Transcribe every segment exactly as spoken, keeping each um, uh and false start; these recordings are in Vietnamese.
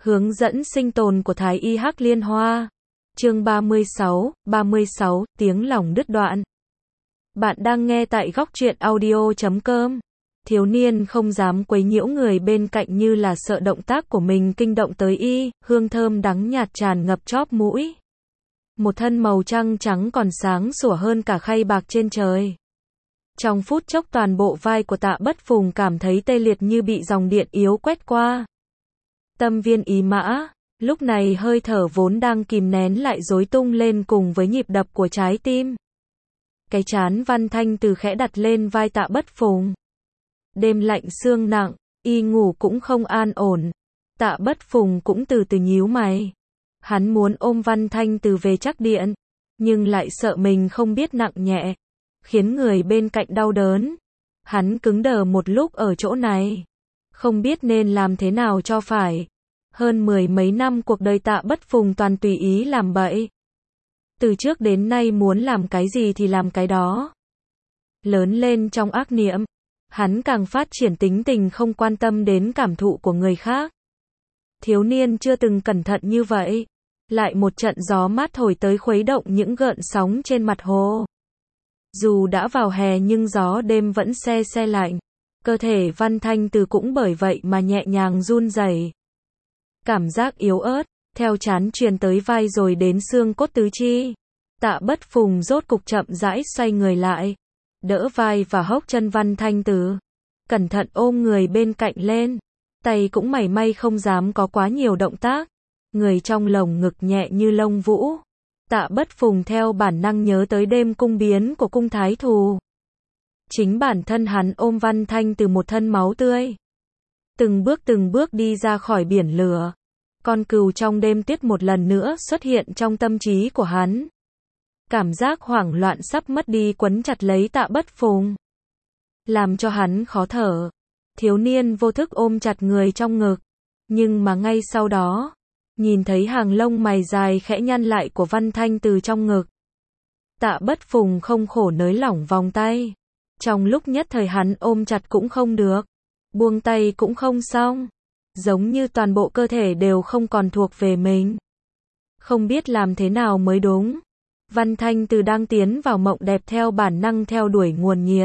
Hướng dẫn sinh tồn của Thái y Hắc Liên Hoa. Chương ba mươi sáu, ba mươi sáu, tiếng lòng đứt đoạn. Bạn đang nghe tại góc truyện audio chấm com. Thiếu niên không dám quấy nhiễu người bên cạnh như là sợ động tác của mình kinh động tới y, hương thơm đắng nhạt tràn ngập chóp mũi. Một thân màu trăng trắng còn sáng sủa hơn cả khay bạc trên trời. Trong phút chốc toàn bộ vai của Tạ Bất Phùng cảm thấy tê liệt như bị dòng điện yếu quét qua. Tâm viên ý mã, lúc này hơi thở vốn đang kìm nén lại rối tung lên cùng với nhịp đập của trái tim. Cái trán Văn Thanh Từ khẽ đặt lên vai Tạ Bất Phùng. Đêm lạnh sương nặng, y ngủ cũng không an ổn. Tạ Bất Phùng cũng từ từ nhíu mày. Hắn muốn ôm Văn Thanh Từ về Trắc Điện, nhưng lại sợ mình không biết nặng nhẹ, khiến người bên cạnh đau đớn. Hắn cứng đờ một lúc ở chỗ này, không biết nên làm thế nào cho phải. Hơn mười mấy năm cuộc đời Tạ Bất Phùng toàn tùy ý làm bậy. Từ trước đến nay muốn làm cái gì thì làm cái đó. Lớn lên trong ác niệm, hắn càng phát triển tính tình không quan tâm đến cảm thụ của người khác. Thiếu niên chưa từng cẩn thận như vậy. Lại một trận gió mát thổi tới khuấy động những gợn sóng trên mặt hồ. Dù đã vào hè nhưng gió đêm vẫn se se lạnh. Cơ thể Văn Thanh Từ cũng bởi vậy mà nhẹ nhàng run rẩy. Cảm giác yếu ớt, theo trán truyền tới vai rồi đến xương cốt tứ chi. Tạ Bất Phùng rốt cục chậm rãi xoay người lại, đỡ vai và hốc chân Văn Thanh Từ, cẩn thận ôm người bên cạnh lên. Tay cũng mảy may không dám có quá nhiều động tác. Người trong lồng ngực nhẹ như lông vũ. Tạ Bất Phùng theo bản năng nhớ tới đêm cung biến của cung thái thù. Chính bản thân hắn ôm Văn Thanh Từ một thân máu tươi. Từng bước từng bước đi ra khỏi biển lửa. Con cừu trong đêm tuyết một lần nữa xuất hiện trong tâm trí của hắn. Cảm giác hoảng loạn sắp mất đi quấn chặt lấy Tạ Bất Phùng, làm cho hắn khó thở. Thiếu niên vô thức ôm chặt người trong ngực. Nhưng mà ngay sau đó, nhìn thấy hàng lông mày dài khẽ nhăn lại của Văn Thanh Từ trong ngực. Tạ Bất Phùng không khổ nới lỏng vòng tay. Trong lúc nhất thời hắn ôm chặt cũng không được, buông tay cũng không xong. Giống như toàn bộ cơ thể đều không còn thuộc về mình. Không biết làm thế nào mới đúng. Văn Thanh Từ đang tiến vào mộng đẹp theo bản năng theo đuổi nguồn nhiệt.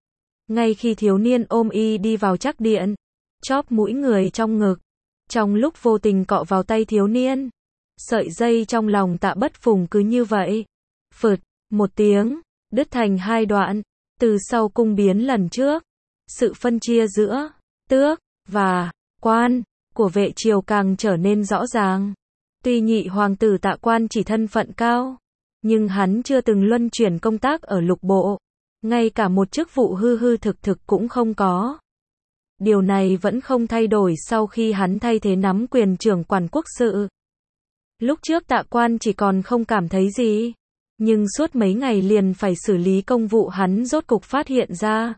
Ngay khi thiếu niên ôm y đi vào Trắc Điện, chóp mũi người trong ngực, trong lúc vô tình cọ vào tay thiếu niên, sợi dây trong lòng Tạ Bất Phùng cứ như vậy, phượt, một tiếng, đứt thành hai đoạn. Từ sau cung biến lần trước, sự phân chia giữa tước và quan của vệ triều càng trở nên rõ ràng. Tuy nhị hoàng tử Tạ Quan chỉ thân phận cao, nhưng hắn chưa từng luân chuyển công tác ở lục bộ, ngay cả một chức vụ hư hư thực thực cũng không có. Điều này vẫn không thay đổi sau khi hắn thay thế nắm quyền trưởng quản quốc sự. Lúc trước Tạ Quan chỉ còn không cảm thấy gì, nhưng suốt mấy ngày liền phải xử lý công vụ hắn rốt cục phát hiện ra.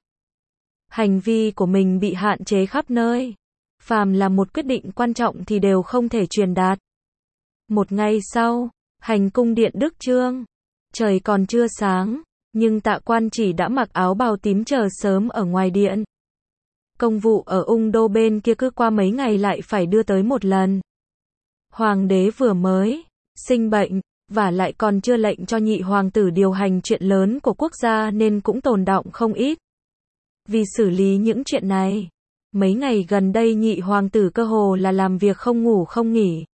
Hành vi của mình bị hạn chế khắp nơi. Phàm là một quyết định quan trọng thì đều không thể truyền đạt. Một ngày sau, hành cung điện Đức Trương. Trời còn chưa sáng, nhưng Tạ Quan chỉ đã mặc áo bào tím chờ sớm ở ngoài điện. Công vụ ở ung đô bên kia cứ qua mấy ngày lại phải đưa tới một lần. Hoàng đế vừa mới sinh bệnh, và lại còn chưa lệnh cho nhị hoàng tử điều hành chuyện lớn của quốc gia nên cũng tồn đọng không ít. Vì xử lý những chuyện này, mấy ngày gần đây nhị hoàng tử cơ hồ là làm việc không ngủ không nghỉ.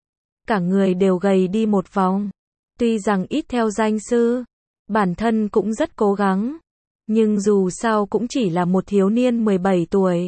Cả người đều gầy đi một vòng. Tuy rằng ít theo danh sư, bản thân cũng rất cố gắng, nhưng dù sao cũng chỉ là một thiếu niên mười bảy tuổi.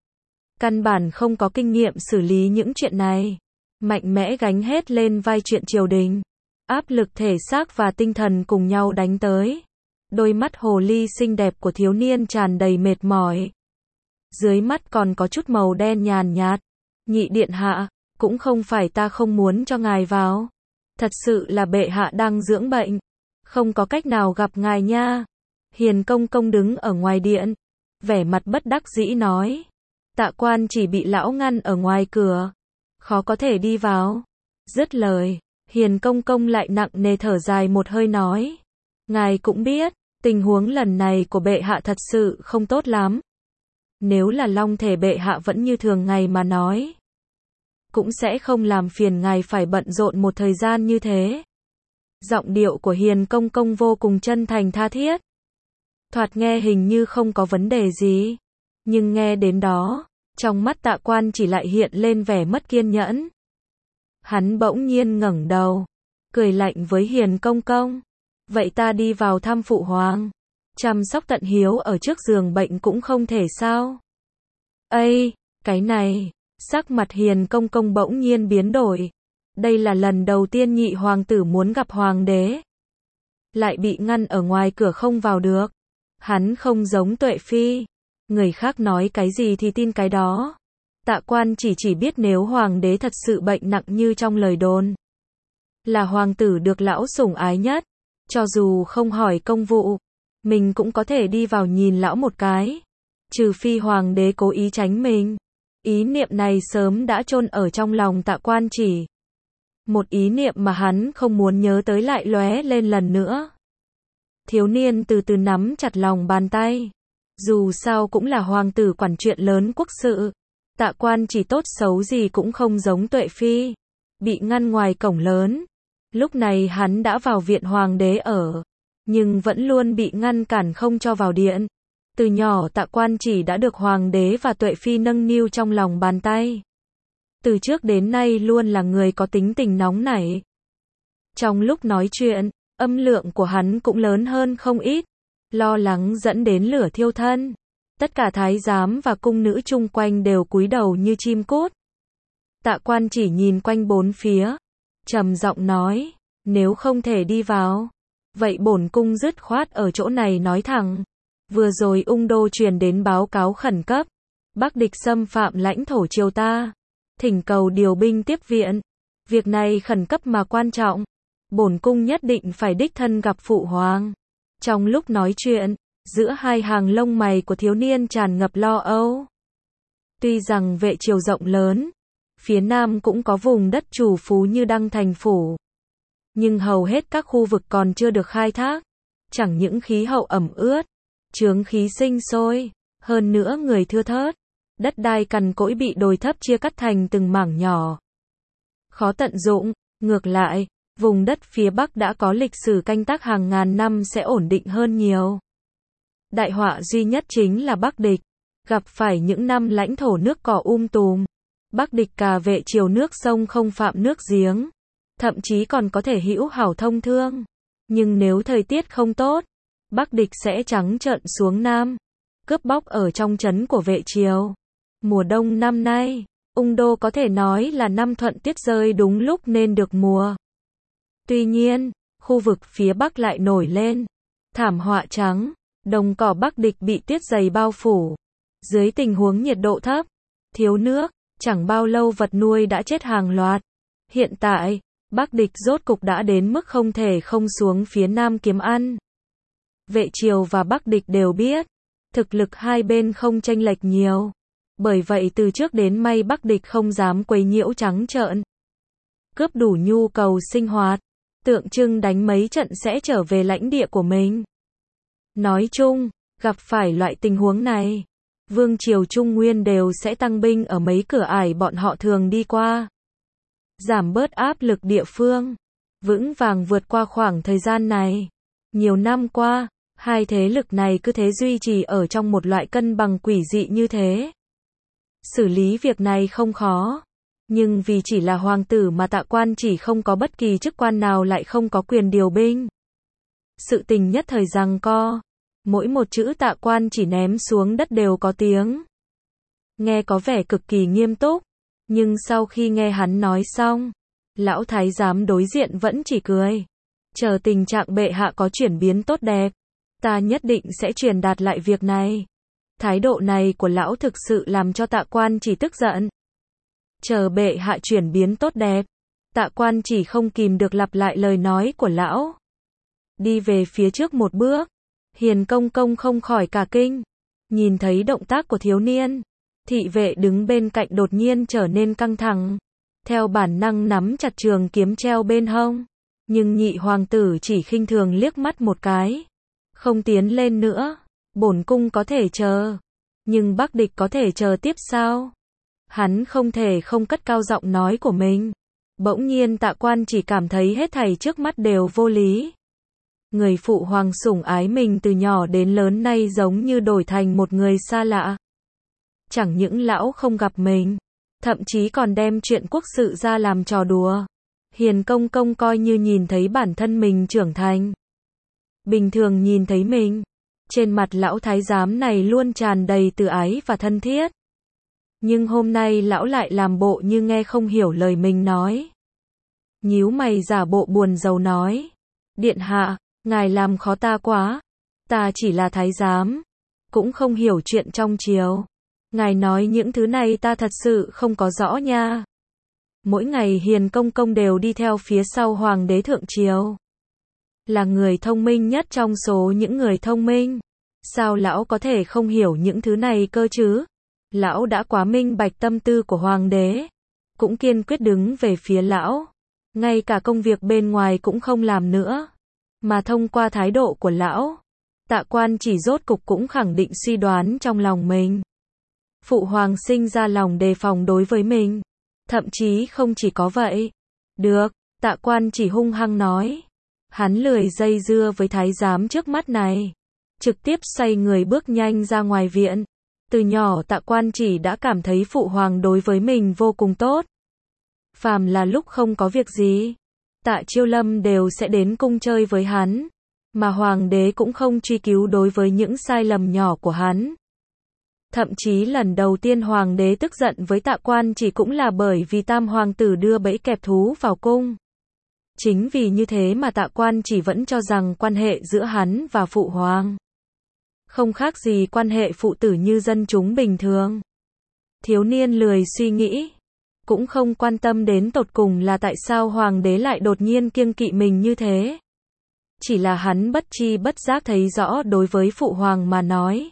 Căn bản không có kinh nghiệm xử lý những chuyện này. Mạnh mẽ gánh hết lên vai chuyện triều đình. Áp lực thể xác và tinh thần cùng nhau đánh tới. Đôi mắt hồ ly xinh đẹp của thiếu niên tràn đầy mệt mỏi. Dưới mắt còn có chút màu đen nhàn nhạt. Nhị điện hạ, cũng không phải ta không muốn cho ngài vào. Thật sự là bệ hạ đang dưỡng bệnh. Không có cách nào gặp ngài nha. Hiền công công đứng ở ngoài điện, vẻ mặt bất đắc dĩ nói. Tạ Quan chỉ bị lão ngăn ở ngoài cửa, khó có thể đi vào. Dứt lời, Hiền công công lại nặng nề thở dài một hơi nói. Ngài cũng biết, tình huống lần này của bệ hạ thật sự không tốt lắm. Nếu là long thể bệ hạ vẫn như thường ngày mà nói, cũng sẽ không làm phiền ngài phải bận rộn một thời gian như thế. Giọng điệu của Hiền công công vô cùng chân thành tha thiết. Thoạt nghe hình như không có vấn đề gì. Nhưng nghe đến đó, trong mắt Tạ Quan Chỉ lại hiện lên vẻ mất kiên nhẫn. Hắn bỗng nhiên ngẩng đầu, cười lạnh với Hiền công công. Vậy ta đi vào thăm phụ hoàng. Chăm sóc tận hiếu ở trước giường bệnh cũng không thể sao? Ây, cái này, sắc mặt Hiền công công bỗng nhiên biến đổi. Đây là lần đầu tiên nhị hoàng tử muốn gặp hoàng đế. Lại bị ngăn ở ngoài cửa không vào được. Hắn không giống Tuệ Phi. Người khác nói cái gì thì tin cái đó. Tạ Quan Chỉ chỉ biết nếu hoàng đế thật sự bệnh nặng như trong lời đồn, là hoàng tử được lão sủng ái nhất, cho dù không hỏi công vụ, mình cũng có thể đi vào nhìn lão một cái. Trừ phi hoàng đế cố ý tránh mình. Ý niệm này sớm đã chôn ở trong lòng Tạ Quan Chỉ. Một ý niệm mà hắn không muốn nhớ tới lại lóe lên lần nữa. Thiếu niên từ từ nắm chặt lòng bàn tay. Dù sao cũng là hoàng tử quản chuyện lớn quốc sự. Tạ Quan Chỉ tốt xấu gì cũng không giống Tuệ Phi. Bị ngăn ngoài cổng lớn. Lúc này hắn đã vào viện hoàng đế ở. Nhưng vẫn luôn bị ngăn cản không cho vào điện. Từ nhỏ Tạ Quan Chỉ đã được hoàng đế và Tuệ Phi nâng niu trong lòng bàn tay. Từ trước đến nay luôn là người có tính tình nóng nảy. Trong lúc nói chuyện, âm lượng của hắn cũng lớn hơn không ít. Lo lắng dẫn đến lửa thiêu thân. Tất cả thái giám và cung nữ chung quanh đều cúi đầu như chim cút. Tạ Quan Chỉ nhìn quanh bốn phía, trầm giọng nói, nếu không thể đi vào, vậy bổn cung dứt khoát ở chỗ này nói thẳng. Vừa rồi Ung Đô truyền đến báo cáo khẩn cấp, Bắc địch xâm phạm lãnh thổ triều ta, thỉnh cầu điều binh tiếp viện. Việc này khẩn cấp mà quan trọng, bổn cung nhất định phải đích thân gặp phụ hoàng. Trong lúc nói chuyện, giữa hai hàng lông mày của thiếu niên tràn ngập lo âu. Tuy rằng Vệ Triều rộng lớn, phía Nam cũng có vùng đất chủ phú như Đăng Thành Phủ, nhưng hầu hết các khu vực còn chưa được khai thác. Chẳng những khí hậu ẩm ướt, chướng khí sinh sôi, hơn nữa người thưa thớt, đất đai cằn cỗi bị đồi thấp chia cắt thành từng mảng nhỏ, khó tận dụng. Ngược lại, vùng đất phía Bắc đã có lịch sử canh tác hàng ngàn năm sẽ ổn định hơn nhiều. Đại họa duy nhất chính là Bắc địch, gặp phải những năm lãnh thổ nước cỏ um tùm. Bắc địch cà Vệ Triều nước sông không phạm nước giếng, thậm chí còn có thể hữu hảo thông thương. Nhưng nếu thời tiết không tốt, Bắc địch sẽ trắng trợn xuống Nam, cướp bóc ở trong trấn của Vệ Triều. Mùa đông năm nay, Ung Đô có thể nói là năm thuận tuyết rơi đúng lúc nên được mùa. Tuy nhiên, khu vực phía Bắc lại nổi lên thảm họa trắng, đồng cỏ Bắc địch bị tuyết dày bao phủ. Dưới tình huống nhiệt độ thấp, thiếu nước, chẳng bao lâu vật nuôi đã chết hàng loạt. Hiện tại, Bắc địch rốt cục đã đến mức không thể không xuống phía Nam kiếm ăn. Vệ Triều và Bắc địch đều biết, thực lực hai bên không chênh lệch nhiều. Bởi vậy từ trước đến nay Bắc địch không dám quấy nhiễu trắng trợn, cướp đủ nhu cầu sinh hoạt, tượng trưng đánh mấy trận sẽ trở về lãnh địa của mình. Nói chung, gặp phải loại tình huống này, vương triều Trung Nguyên đều sẽ tăng binh ở mấy cửa ải bọn họ thường đi qua, giảm bớt áp lực địa phương, vững vàng vượt qua khoảng thời gian này. Nhiều năm qua, hai thế lực này cứ thế duy trì ở trong một loại cân bằng quỷ dị như thế. Xử lý việc này không khó, nhưng vì chỉ là hoàng tử mà Tạ Quan Chỉ không có bất kỳ chức quan nào lại không có quyền điều binh. Sự tình nhất thời giằng co, mỗi một chữ Tạ Quan Chỉ ném xuống đất đều có tiếng. Nghe có vẻ cực kỳ nghiêm túc, nhưng sau khi nghe hắn nói xong, lão thái giám đối diện vẫn chỉ cười. Chờ tình trạng bệ hạ có chuyển biến tốt đẹp, ta nhất định sẽ truyền đạt lại việc này. Thái độ này của lão thực sự làm cho Tạ Quan Chỉ tức giận. Chờ bệ hạ chuyển biến tốt đẹp, Tạ Quan Chỉ không kìm được lặp lại lời nói của lão. Đi về phía trước một bước, Hiền công công không khỏi cả kinh. Nhìn thấy động tác của thiếu niên, thị vệ đứng bên cạnh đột nhiên trở nên căng thẳng. Theo bản năng nắm chặt trường kiếm treo bên hông. Nhưng nhị hoàng tử chỉ khinh thường liếc mắt một cái. Không tiến lên nữa. Bổn cung có thể chờ. Nhưng Bắc địch có thể chờ tiếp sao? Hắn không thể không cất cao giọng nói của mình. Bỗng nhiên Tạ Quan chỉ cảm thấy hết thảy trước mắt đều vô lý. Người phụ hoàng sủng ái mình từ nhỏ đến lớn nay giống như đổi thành một người xa lạ. Chẳng những lão không gặp mình, thậm chí còn đem chuyện quốc sự ra làm trò đùa. Hiền công công coi như nhìn thấy bản thân mình trưởng thành. Bình thường nhìn thấy mình, trên mặt lão thái giám này luôn tràn đầy từ ái và thân thiết. Nhưng hôm nay lão lại làm bộ như nghe không hiểu lời mình nói. Nhíu mày giả bộ buồn rầu nói. Điện hạ, ngài làm khó ta quá. Ta chỉ là thái giám, cũng không hiểu chuyện trong triều. Ngài nói những thứ này ta thật sự không có rõ nha. Mỗi ngày Hiền công công đều đi theo phía sau hoàng đế thượng triều. Là người thông minh nhất trong số những người thông minh. Sao lão có thể không hiểu những thứ này cơ chứ? Lão đã quá minh bạch tâm tư của hoàng đế, cũng kiên quyết đứng về phía lão. Ngay cả công việc bên ngoài cũng không làm nữa. Mà thông qua thái độ của lão, Tạ Quan chỉ rốt cục cũng khẳng định suy đoán trong lòng mình. Phụ hoàng sinh ra lòng đề phòng đối với mình. Thậm chí không chỉ có vậy. Được, Tạ Quan chỉ hung hăng nói. Hắn lười dây dưa với thái giám trước mắt này. Trực tiếp xoay người bước nhanh ra ngoài viện. Từ nhỏ Tạ Quan chỉ đã cảm thấy phụ hoàng đối với mình vô cùng tốt. Phàm là lúc không có việc gì, Tạ Chiêu Lâm đều sẽ đến cung chơi với hắn. Mà hoàng đế cũng không truy cứu đối với những sai lầm nhỏ của hắn. Thậm chí lần đầu tiên hoàng đế tức giận với Tạ Quan chỉ cũng là bởi vì tam hoàng tử đưa bẫy kẹp thú vào cung. Chính vì như thế mà Tạ Quan chỉ vẫn cho rằng quan hệ giữa hắn và phụ hoàng không khác gì quan hệ phụ tử như dân chúng bình thường. Thiếu niên lười suy nghĩ, cũng không quan tâm đến tột cùng là tại sao hoàng đế lại đột nhiên kiêng kỵ mình như thế. Chỉ là hắn bất chi bất giác thấy rõ đối với phụ hoàng mà nói.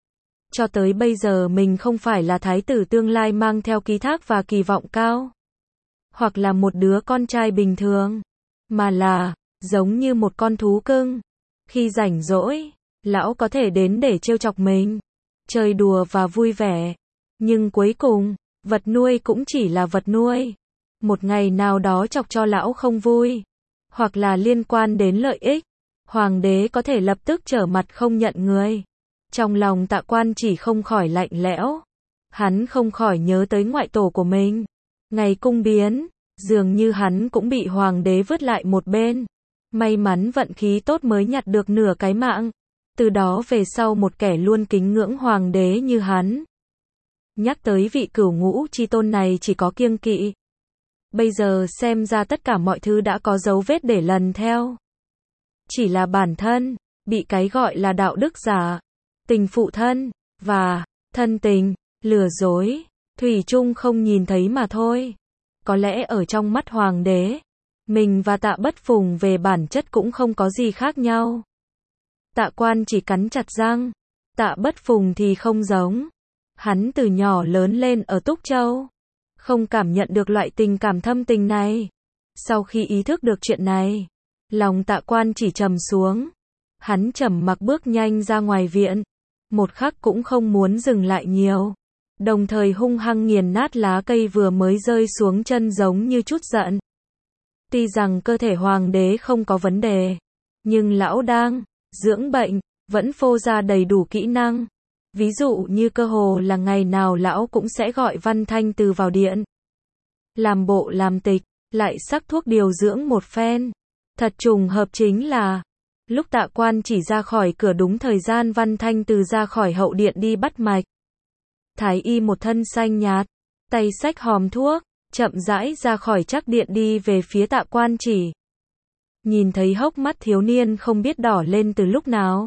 Cho tới bây giờ mình không phải là thái tử tương lai mang theo ký thác và kỳ vọng cao. Hoặc là một đứa con trai bình thường. Mà là, giống như một con thú cưng. Khi rảnh rỗi, lão có thể đến để trêu chọc mình. Chơi đùa và vui vẻ. Nhưng cuối cùng, vật nuôi cũng chỉ là vật nuôi. Một ngày nào đó chọc cho lão không vui. Hoặc là liên quan đến lợi ích. Hoàng đế có thể lập tức trở mặt không nhận người. Trong lòng Tạ Quan chỉ không khỏi lạnh lẽo. Hắn không khỏi nhớ tới ngoại tổ của mình. Ngày cung biến, dường như hắn cũng bị hoàng đế vứt lại một bên. May mắn vận khí tốt mới nhặt được nửa cái mạng. Từ đó về sau một kẻ luôn kính ngưỡng hoàng đế như hắn. Nhắc tới vị cửu ngũ chi tôn này chỉ có kiêng kỵ. Bây giờ xem ra tất cả mọi thứ đã có dấu vết để lần theo. Chỉ là bản thân, bị cái gọi là đạo đức giả, tình phụ thân, và thân tình, lừa dối, thủy chung không nhìn thấy mà thôi. Có lẽ ở trong mắt hoàng đế, mình và Tạ Bất Phùng về bản chất cũng không có gì khác nhau. Tạ Quan chỉ cắn chặt răng. Tạ Bất Phùng thì không giống. Hắn từ nhỏ lớn lên ở Túc Châu, không cảm nhận được loại tình cảm thâm tình này. Sau khi ý thức được chuyện này, lòng Tạ Quan chỉ trầm xuống. Hắn trầm mặc bước nhanh ra ngoài viện. Một khắc cũng không muốn dừng lại nhiều. Đồng thời hung hăng nghiền nát lá cây vừa mới rơi xuống chân giống như chút giận. Tuy rằng cơ thể hoàng đế không có vấn đề, nhưng lão đang dưỡng bệnh, vẫn phô ra đầy đủ kỹ năng. Ví dụ như cơ hồ là ngày nào lão cũng sẽ gọi Văn Thanh Từ vào điện. Làm bộ làm tịch, lại sắc thuốc điều dưỡng một phen. Thật trùng hợp chính là, lúc Tạ Quan chỉ ra khỏi cửa đúng thời gian Văn Thanh Từ ra khỏi hậu điện đi bắt mạch. Thái y một thân xanh nhạt, tay xách hòm thuốc, chậm rãi ra khỏi trác điện đi về phía Tạ Quan chỉ. Nhìn thấy hốc mắt thiếu niên không biết đỏ lên từ lúc nào.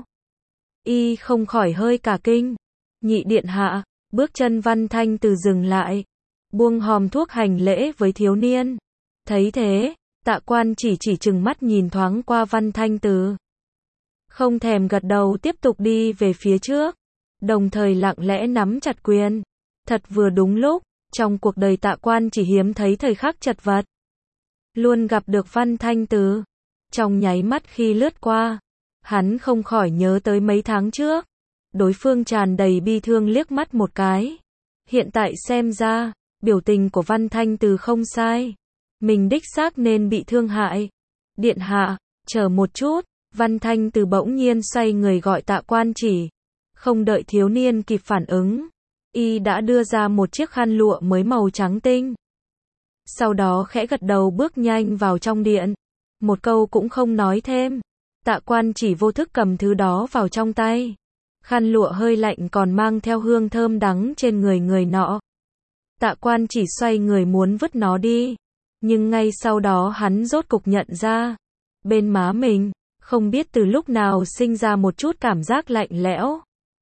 Y không khỏi hơi cả kinh. Nhị điện hạ, bước chân Văn Thanh Từ dừng lại. Buông hòm thuốc hành lễ với thiếu niên. Thấy thế, Tạ Quan chỉ chỉ trừng mắt nhìn thoáng qua Văn Thanh Từ. Không thèm gật đầu tiếp tục đi về phía trước. Đồng thời lặng lẽ nắm chặt quyền. Thật vừa đúng lúc, trong cuộc đời Tạ Quan chỉ hiếm thấy thời khắc chật vật. Luôn gặp được Văn Thanh Từ. Trong nháy mắt khi lướt qua, hắn không khỏi nhớ tới mấy tháng trước. Đối phương tràn đầy bi thương liếc mắt một cái. Hiện tại xem ra, biểu tình của Văn Thanh Từ không sai. Mình đích xác nên bị thương hại. Điện hạ, chờ một chút, Văn Thanh Từ bỗng nhiên xoay người gọi Tạ Quan Chỉ. Không đợi thiếu niên kịp phản ứng, y đã đưa ra một chiếc khăn lụa mới màu trắng tinh. Sau đó khẽ gật đầu bước nhanh vào trong điện. Một câu cũng không nói thêm. Tạ Quan Chỉ vô thức cầm thứ đó vào trong tay. Khăn lụa hơi lạnh còn mang theo hương thơm đắng trên người người nọ. Tạ Quan Chỉ xoay người muốn vứt nó đi. Nhưng ngay sau đó hắn rốt cục nhận ra. Bên má mình, không biết từ lúc nào sinh ra một chút cảm giác lạnh lẽo.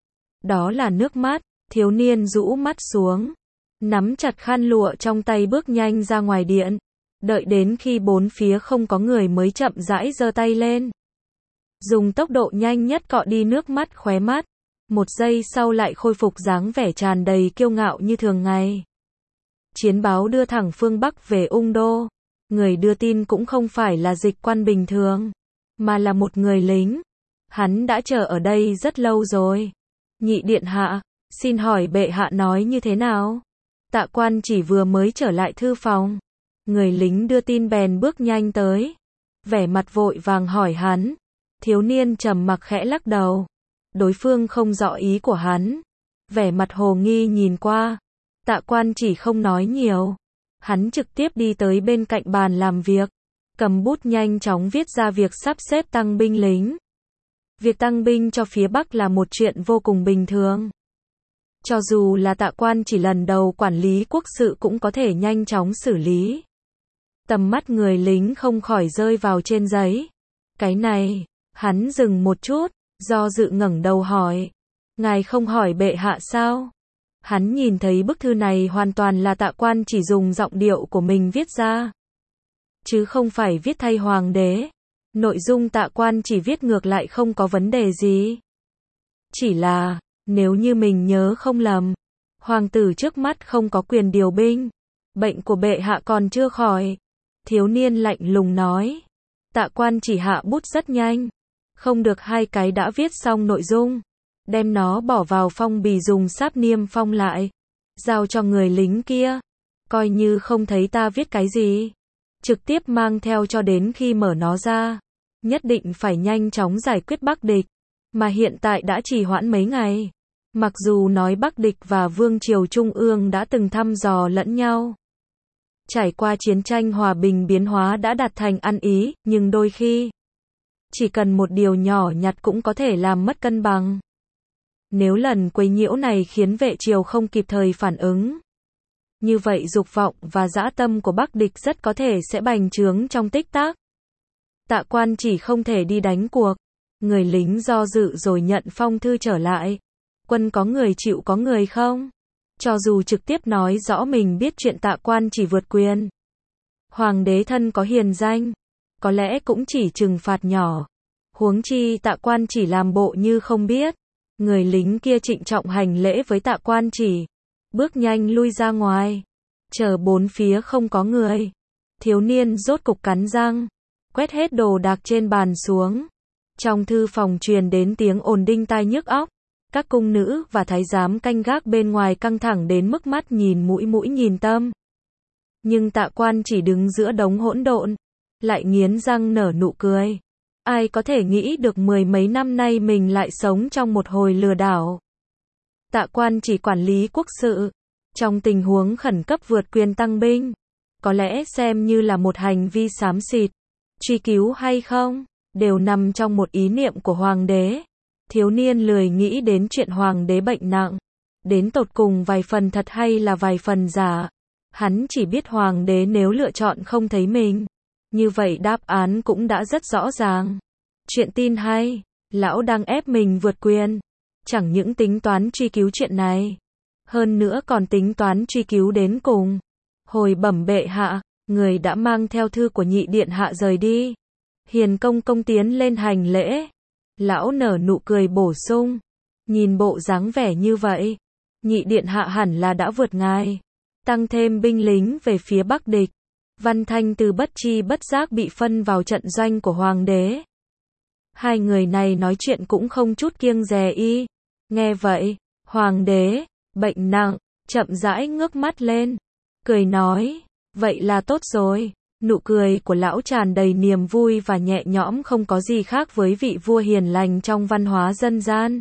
Đó là nước mắt. Thiếu niên rũ mắt xuống. Nắm chặt khăn lụa trong tay bước nhanh ra ngoài điện. Đợi đến khi bốn phía không có người mới chậm rãi giơ tay lên. Dùng tốc độ nhanh nhất cọ đi nước mắt khóe mắt. Một giây sau lại khôi phục dáng vẻ tràn đầy kiêu ngạo như thường ngày. Chiến báo đưa thẳng phương Bắc về Ung Đô. Người đưa tin cũng không phải là dịch quan bình thường, mà là một người lính. Hắn đã chờ ở đây rất lâu rồi. Nhị điện hạ, xin hỏi bệ hạ nói như thế nào? Tạ Quan Chỉ vừa mới trở lại thư phòng. Người lính đưa tin bèn bước nhanh tới. Vẻ mặt vội vàng hỏi hắn. Thiếu niên trầm mặc khẽ lắc đầu. Đối phương không rõ ý của hắn. Vẻ mặt hồ nghi nhìn qua. Tạ Quan Chỉ không nói nhiều. Hắn trực tiếp đi tới bên cạnh bàn làm việc. Cầm bút nhanh chóng viết ra việc sắp xếp tăng binh lính. Việc tăng binh cho phía Bắc là một chuyện vô cùng bình thường. Cho dù là Tạ Quan Chỉ lần đầu quản lý quốc sự cũng có thể nhanh chóng xử lý. Tầm mắt người lính không khỏi rơi vào trên giấy. Cái này, hắn dừng một chút, do dự ngẩng đầu hỏi. Ngài không hỏi bệ hạ sao? Hắn nhìn thấy bức thư này hoàn toàn là Tạ Quan Chỉ dùng giọng điệu của mình viết ra. Chứ không phải viết thay hoàng đế. Nội dung Tạ Quan Chỉ viết ngược lại không có vấn đề gì. Chỉ là, nếu như mình nhớ không lầm, hoàng tử trước mắt không có quyền điều binh. Bệnh của bệ hạ còn chưa khỏi. Thiếu niên lạnh lùng nói. Tạ Quan Chỉ hạ bút rất nhanh. Không được hai cái đã viết xong nội dung. Đem nó bỏ vào phong bì dùng sáp niêm phong lại. Giao cho người lính kia. Coi như không thấy ta viết cái gì. Trực tiếp mang theo cho đến khi mở nó ra. Nhất định phải nhanh chóng giải quyết Bắc địch. Mà hiện tại đã trì hoãn mấy ngày. Mặc dù nói Bắc địch và Vương triều Trung ương đã từng thăm dò lẫn nhau. Trải qua chiến tranh hòa bình biến hóa đã đạt thành ăn ý, nhưng đôi khi chỉ cần một điều nhỏ nhặt cũng có thể làm mất cân bằng. Nếu lần quấy nhiễu này khiến vệ triều không kịp thời phản ứng, như vậy dục vọng và dã tâm của Bắc địch rất có thể sẽ bành trướng trong tích tắc. Tạ Quan Chỉ không thể đi đánh cuộc. Người lính do dự rồi nhận phong thư trở lại. Quân có người chịu có người không? Cho dù trực tiếp nói rõ mình biết chuyện Tạ Quan Chỉ vượt quyền. Hoàng đế thân có hiền danh. Có lẽ cũng chỉ trừng phạt nhỏ. Huống chi Tạ Quan Chỉ làm bộ như không biết. Người lính kia trịnh trọng hành lễ với Tạ Quan Chỉ. Bước nhanh lui ra ngoài. Chờ bốn phía không có người. Thiếu niên rốt cục cắn răng. Quét hết đồ đạc trên bàn xuống. Trong thư phòng truyền đến tiếng ồn đinh tai nhức óc. Các cung nữ và thái giám canh gác bên ngoài căng thẳng đến mức mắt nhìn mũi mũi nhìn tâm. Nhưng Tạ Quan Chỉ đứng giữa đống hỗn độn. Lại nghiến răng nở nụ cười. Ai có thể nghĩ được mười mấy năm nay mình lại sống trong một hồi lừa đảo. Tạ Quan Chỉ quản lý quốc sự. Trong tình huống khẩn cấp vượt quyền tăng binh. Có lẽ xem như là một hành vi xám xịt. Truy cứu hay không, đều nằm trong một ý niệm của hoàng đế. Thiếu niên lười nghĩ đến chuyện hoàng đế bệnh nặng. Đến tột cùng vài phần thật hay là vài phần giả. Hắn chỉ biết hoàng đế nếu lựa chọn không thấy mình. Như vậy đáp án cũng đã rất rõ ràng. Chuyện tin hay, lão đang ép mình vượt quyền. Chẳng những tính toán truy cứu chuyện này. Hơn nữa còn tính toán truy cứu đến cùng. Hồi bẩm bệ hạ, người đã mang theo thư của nhị điện hạ rời đi. Hiền công công tiến lên hành lễ. Lão nở nụ cười bổ sung. Nhìn bộ dáng vẻ như vậy. Nhị điện hạ hẳn là đã vượt ngài. Tăng thêm binh lính về phía Bắc địch. Văn Thanh Từ bất chi bất giác bị phân vào trận doanh của hoàng đế. Hai người này nói chuyện cũng không chút kiêng dè y. Nghe vậy, hoàng đế, bệnh nặng, chậm rãi ngước mắt lên, cười nói, vậy là tốt rồi. Nụ cười của lão tràn đầy niềm vui và nhẹ nhõm, không có gì khác với vị vua hiền lành trong văn hóa dân gian.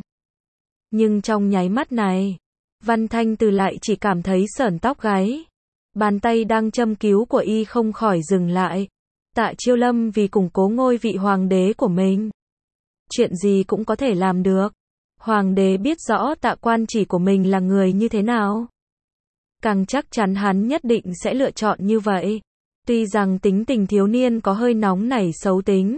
Nhưng trong nháy mắt này, Văn Thanh Từ lại chỉ cảm thấy sởn tóc gáy. Bàn tay đang châm cứu của y không khỏi dừng lại. Tạ Chiêu Lâm vì củng cố ngôi vị hoàng đế của mình, chuyện gì cũng có thể làm được. Hoàng đế biết rõ Tạ Quan Chỉ của mình là người như thế nào, càng chắc chắn hắn nhất định sẽ lựa chọn như vậy. Tuy rằng tính tình thiếu niên có hơi nóng nảy xấu tính,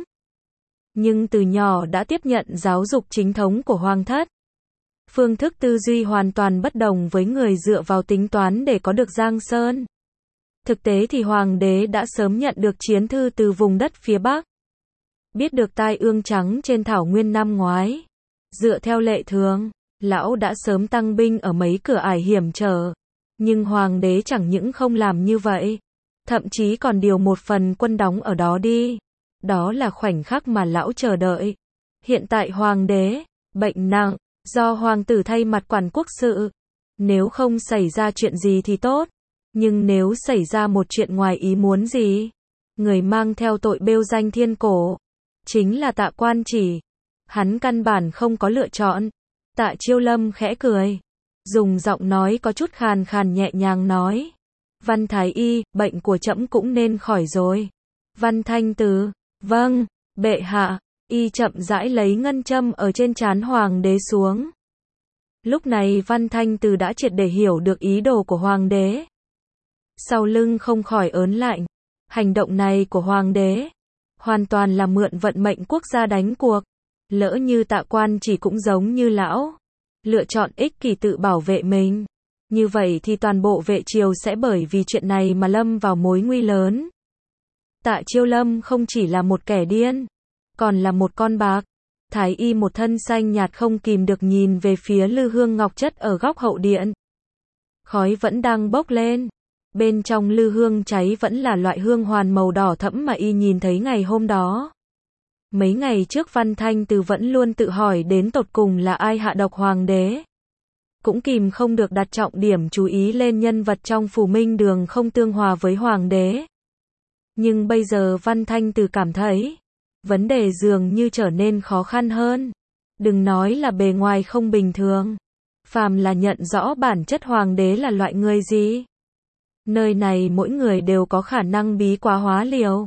nhưng từ nhỏ đã tiếp nhận giáo dục chính thống của hoàng thất. Phương thức tư duy hoàn toàn bất đồng với người dựa vào tính toán để có được Giang Sơn. Thực tế thì hoàng đế đã sớm nhận được chiến thư từ vùng đất phía Bắc. Biết được tai ương trắng trên thảo nguyên năm ngoái. Dựa theo lệ thường, lão đã sớm tăng binh ở mấy cửa ải hiểm trở. Nhưng hoàng đế chẳng những không làm như vậy, thậm chí còn điều một phần quân đóng ở đó đi. Đó là khoảnh khắc mà lão chờ đợi. Hiện tại hoàng đế bệnh nặng, do hoàng tử thay mặt quản quốc sự. Nếu không xảy ra chuyện gì thì tốt, nhưng nếu xảy ra một chuyện ngoài ý muốn gì, người mang theo tội bêu danh thiên cổ chính là Tạ Quan Chỉ. Hắn căn bản không có lựa chọn. Tạ Chiêu Lâm khẽ cười, dùng giọng nói có chút khàn khàn nhẹ nhàng nói, Văn Thái Y, bệnh của trẫm cũng nên khỏi rồi. Văn Thanh Từ, vâng, bệ hạ. Y chậm rãi lấy ngân châm ở trên trán hoàng đế xuống. Lúc này Văn Thanh Từ đã triệt để hiểu được ý đồ của hoàng đế. Sau lưng không khỏi ớn lạnh. Hành động này của hoàng đế hoàn toàn là mượn vận mệnh quốc gia đánh cuộc. Lỡ như Tạ Quan Chỉ cũng giống như lão, lựa chọn ích kỷ tự bảo vệ mình, như vậy thì toàn bộ vệ triều sẽ bởi vì chuyện này mà lâm vào mối nguy lớn. Tạ Chiêu Lâm không chỉ là một kẻ điên, còn là một con bạc. Thái Y một thân xanh nhạt không kìm được nhìn về phía lư hương ngọc chất ở góc hậu điện. Khói vẫn đang bốc lên. Bên trong lư hương cháy vẫn là loại hương hoàn màu đỏ thẫm mà y nhìn thấy ngày hôm đó. Mấy ngày trước Văn Thanh Từ vẫn luôn tự hỏi đến tột cùng là ai hạ độc hoàng đế. Cũng kìm không được đặt trọng điểm chú ý lên nhân vật trong Phủ Minh Đường không tương hòa với hoàng đế. Nhưng bây giờ Văn Thanh Từ cảm thấy vấn đề dường như trở nên khó khăn hơn. Đừng nói là bề ngoài không bình thường, phàm là nhận rõ bản chất hoàng đế là loại người gì. Nơi này mỗi người đều có khả năng bí quá hóa liều.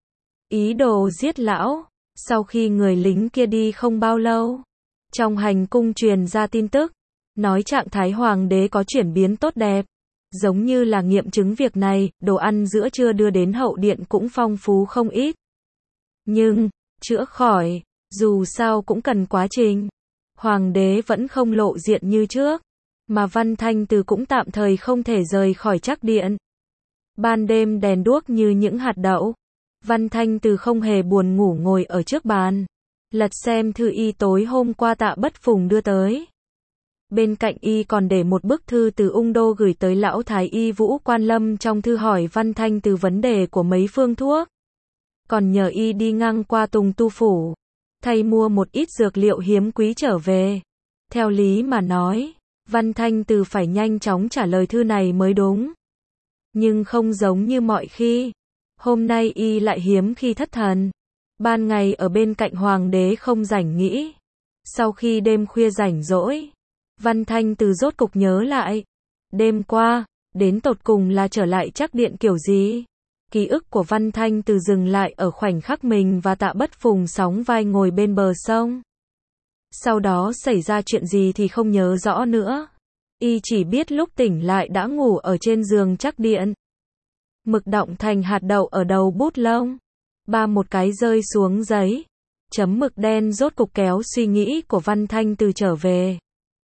Ý đồ giết lão. Sau khi người lính kia đi không bao lâu, trong hành cung truyền ra tin tức, nói trạng thái hoàng đế có chuyển biến tốt đẹp. Giống như là nghiệm chứng việc này, đồ ăn giữa trưa đưa đến hậu điện cũng phong phú không ít. Nhưng, chữa khỏi, dù sao cũng cần quá trình. Hoàng đế vẫn không lộ diện như trước, mà Văn Thanh Từ cũng tạm thời không thể rời khỏi trắc điện. Ban đêm đèn đuốc như những hạt đậu. Văn Thanh Từ không hề buồn ngủ ngồi ở trước bàn, lật xem thư y tối hôm qua Tạ Bất Phùng đưa tới. Bên cạnh y còn để một bức thư từ Ung Đô gửi tới lão Thái Y Vũ Quan Lâm, trong thư hỏi Văn Thanh Từ vấn đề của mấy phương thuốc. Còn nhờ y đi ngang qua Tùng Tu Phủ, thay mua một ít dược liệu hiếm quý trở về. Theo lý mà nói, Văn Thanh Từ phải nhanh chóng trả lời thư này mới đúng. Nhưng không giống như mọi khi. Hôm nay y lại hiếm khi thất thần. Ban ngày ở bên cạnh hoàng đế không rảnh nghĩ. Sau khi đêm khuya rảnh rỗi, Văn Thanh Từ rốt cục nhớ lại. Đêm qua, đến tột cùng là trở lại trắc điện kiểu gì? Ký ức của Văn Thanh Từ dừng lại ở khoảnh khắc mình và Tạ Bất Phùng sóng vai ngồi bên bờ sông. Sau đó xảy ra chuyện gì thì không nhớ rõ nữa. Y chỉ biết lúc tỉnh lại đã ngủ ở trên giường trắc điện. Mực đọng thành hạt đậu ở đầu bút lông. Ba một cái rơi xuống giấy. Chấm mực đen rốt cục kéo suy nghĩ của Văn Thanh Từ trở về.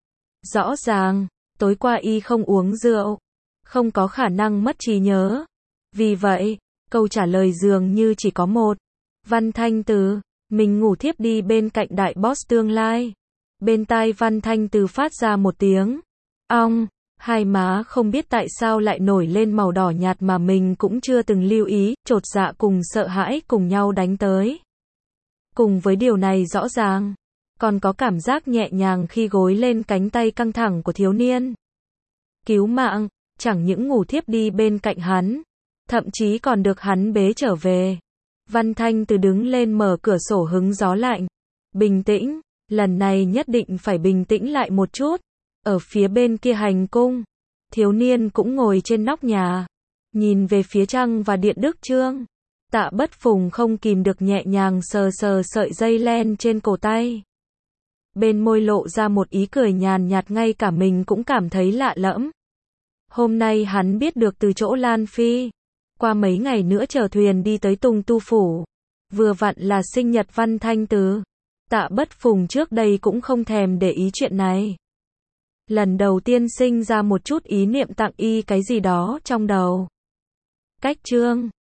Rõ ràng, tối qua y không uống rượu. Không có khả năng mất trí nhớ. Vì vậy, câu trả lời dường như chỉ có một. Văn Thanh Từ, mình ngủ thiếp đi bên cạnh đại boss tương lai. Bên tai Văn Thanh Từ phát ra một tiếng ong. Hai má không biết tại sao lại nổi lên màu đỏ nhạt mà mình cũng chưa từng lưu ý, chột dạ cùng sợ hãi cùng nhau đánh tới. Cùng với điều này rõ ràng, còn có cảm giác nhẹ nhàng khi gối lên cánh tay căng thẳng của thiếu niên. cứu mạng, chẳng những ngủ thiếp đi bên cạnh hắn, thậm chí còn được hắn bế trở về. Văn Thanh Từ đứng lên mở cửa sổ hứng gió lạnh. Bình tĩnh, lần này nhất định phải bình tĩnh lại một chút. Ở phía bên kia hành cung, thiếu niên cũng ngồi trên nóc nhà, nhìn về phía trăng và điện đức chương. Tạ Bất Phùng không kìm được nhẹ nhàng sờ sờ sợi dây len trên cổ tay. Bên môi lộ ra một ý cười nhàn nhạt, ngay cả mình cũng cảm thấy lạ lẫm. Hôm nay hắn biết được từ chỗ Lan Phi, qua mấy ngày nữa chờ thuyền đi tới Tùng Tu Phủ. Vừa vặn là sinh nhật Văn Thanh Từ. Tạ Bất Phùng trước đây cũng không thèm để ý chuyện này. Lần đầu tiên sinh ra một chút ý niệm tặng y cái gì đó trong đầu. Cách chương